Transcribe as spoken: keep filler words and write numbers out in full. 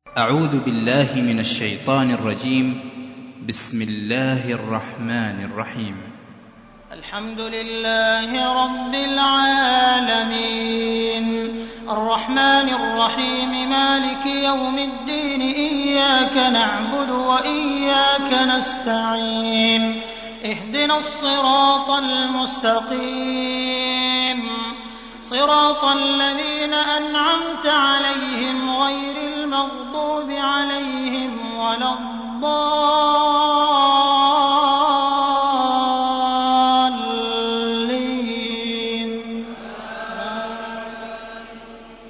أعوذ بالله من الشيطان الرجيم. بسم الله الرحمن الرحيم. الحمد لله رب العالمين الرحمن الرحيم مالك يوم الدين إياك نعبد وإياك نستعين اهدنا الصراط المستقيم صراط الذين أنعمت عليهم غير المغضوب عليهم ولا الضالين